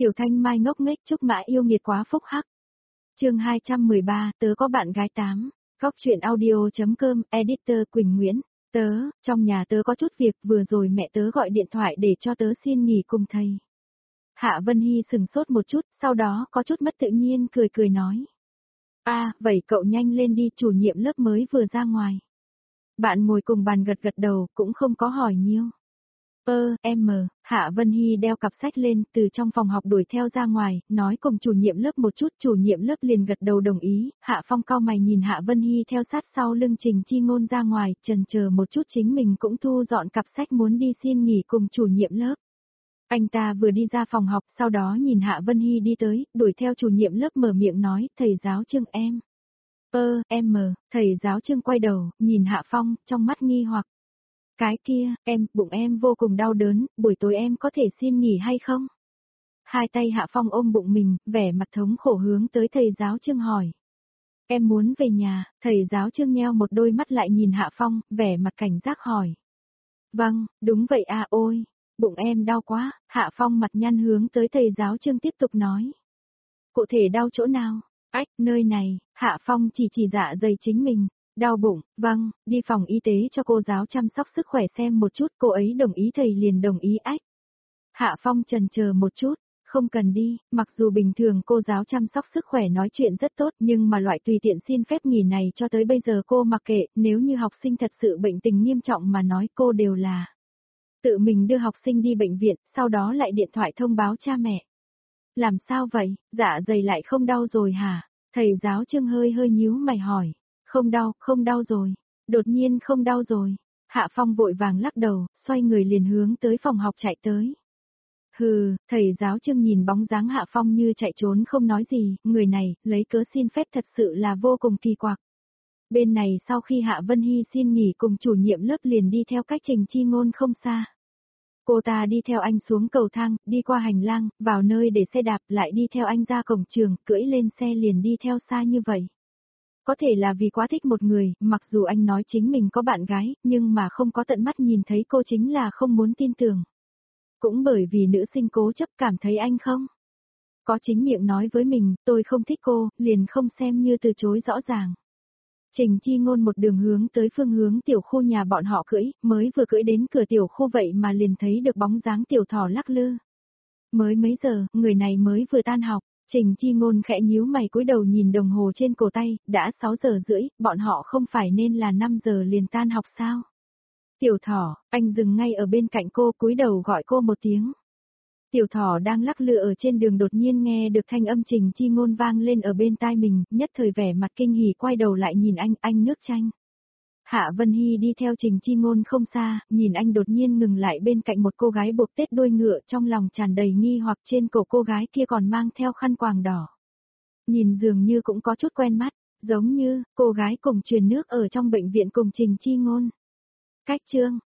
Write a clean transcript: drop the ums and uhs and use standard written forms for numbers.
Tiểu Thanh Mai ngốc nghếch Trúc Mã yêu nghiệt quá phúc hắc. Chương 213, tớ có bạn gái 8. Góc truyện audio.com, editor Quỳnh Nguyễn. Tớ, trong nhà tớ có chút việc, vừa rồi mẹ tớ gọi điện thoại để cho tớ xin nghỉ cùng thầy. Hạ Vân Hy sừng sốt một chút, sau đó có chút mất tự nhiên cười cười nói. Vậy cậu nhanh lên đi, chủ nhiệm lớp mới vừa ra ngoài. Bạn ngồi cùng bàn gật gật đầu, cũng không có hỏi nhiều. Hạ Vân Hy đeo cặp sách lên, từ trong phòng học đuổi theo ra ngoài, nói cùng chủ nhiệm lớp một chút, chủ nhiệm lớp liền gật đầu đồng ý, Hạ Phong cau mày nhìn Hạ Vân Hy theo sát sau lưng Trình Chi Ngôn ra ngoài, chần chờ một chút chính mình cũng thu dọn cặp sách muốn đi xin nghỉ cùng chủ nhiệm lớp. Anh ta vừa đi ra phòng học, sau đó nhìn Hạ Vân Hy đi tới, đuổi theo chủ nhiệm lớp mở miệng nói, thầy giáo Trương em. Thầy giáo Trương quay đầu, nhìn Hạ Phong, trong mắt nghi hoặc. Cái kia, bụng em vô cùng đau đớn, buổi tối em có thể xin nghỉ hay không? Hai tay Hạ Phong ôm bụng mình, vẻ mặt thống khổ hướng tới thầy giáo Trương hỏi. Em muốn về nhà, thầy giáo Trương nheo một đôi mắt lại nhìn Hạ Phong, vẻ mặt cảnh giác hỏi. Vâng, đúng vậy ôi, bụng em đau quá, Hạ Phong mặt nhăn hướng tới thầy giáo Trương tiếp tục nói. Cụ thể đau chỗ nào? Nơi này, Hạ Phong chỉ dạ dày chính mình. Đau bụng, vâng, đi phòng y tế cho cô giáo chăm sóc sức khỏe xem một chút, cô ấy đồng ý thầy liền đồng ý Hạ Phong chần chờ một chút, không cần đi, mặc dù bình thường cô giáo chăm sóc sức khỏe nói chuyện rất tốt nhưng mà loại tùy tiện xin phép nghỉ này cho tới bây giờ cô mặc kệ, nếu như học sinh thật sự bệnh tình nghiêm trọng mà nói cô đều là tự mình đưa học sinh đi bệnh viện, sau đó lại điện thoại thông báo cha mẹ. Làm sao vậy, dạ dày lại không đau rồi hả? Thầy giáo Trương hơi nhíu mày hỏi. Không đau rồi. Đột nhiên không đau rồi. Hạ Phong vội vàng lắc đầu, xoay người liền hướng tới phòng học chạy tới. Thầy giáo Trương nhìn bóng dáng Hạ Phong như chạy trốn không nói gì, người này, lấy cớ xin phép thật sự là vô cùng kỳ quặc. Bên này sau khi Hạ Vân Hy xin nghỉ cùng chủ nhiệm lớp liền đi theo cách Trình Chi Ngôn không xa. Cô ta đi theo anh xuống cầu thang, đi qua hành lang, vào nơi để xe đạp, lại đi theo anh ra cổng trường, cưỡi lên xe liền đi theo xa như vậy. Có thể là vì quá thích một người, mặc dù anh nói chính mình có bạn gái, nhưng mà không có tận mắt nhìn thấy cô chính là không muốn tin tưởng. Cũng bởi vì nữ sinh cố chấp cảm thấy anh không có chính miệng nói với mình, tôi không thích cô, liền không xem như từ chối rõ ràng. Trình Chi Ngôn một đường hướng tới phương hướng tiểu khu nhà bọn họ cưỡi, mới vừa cưỡi đến cửa tiểu khu vậy mà liền thấy được bóng dáng tiểu thỏ lắc lư. Mới mấy giờ, người này mới vừa tan học. Trình Chi Ngôn khẽ nhíu mày cúi đầu nhìn đồng hồ trên cổ tay, đã 6 giờ rưỡi, bọn họ không phải nên là 5 giờ liền tan học sao? Tiểu thỏ, anh dừng ngay ở bên cạnh cô cúi đầu gọi cô một tiếng. Tiểu thỏ đang lắc lư ở trên đường đột nhiên nghe được thanh âm Trình Chi Ngôn vang lên ở bên tai mình, nhất thời vẻ mặt kinh hỉ quay đầu lại nhìn anh nước chanh. Hạ Vân Hy đi theo Trình Chi Ngôn không xa, nhìn anh đột nhiên ngừng lại bên cạnh một cô gái buộc tết đuôi ngựa trong lòng tràn đầy nghi hoặc trên cổ cô gái kia còn mang theo khăn quàng đỏ. Nhìn dường như cũng có chút quen mắt, giống như cô gái cùng truyền nước ở trong bệnh viện cùng Trình Chi Ngôn. Cách chương,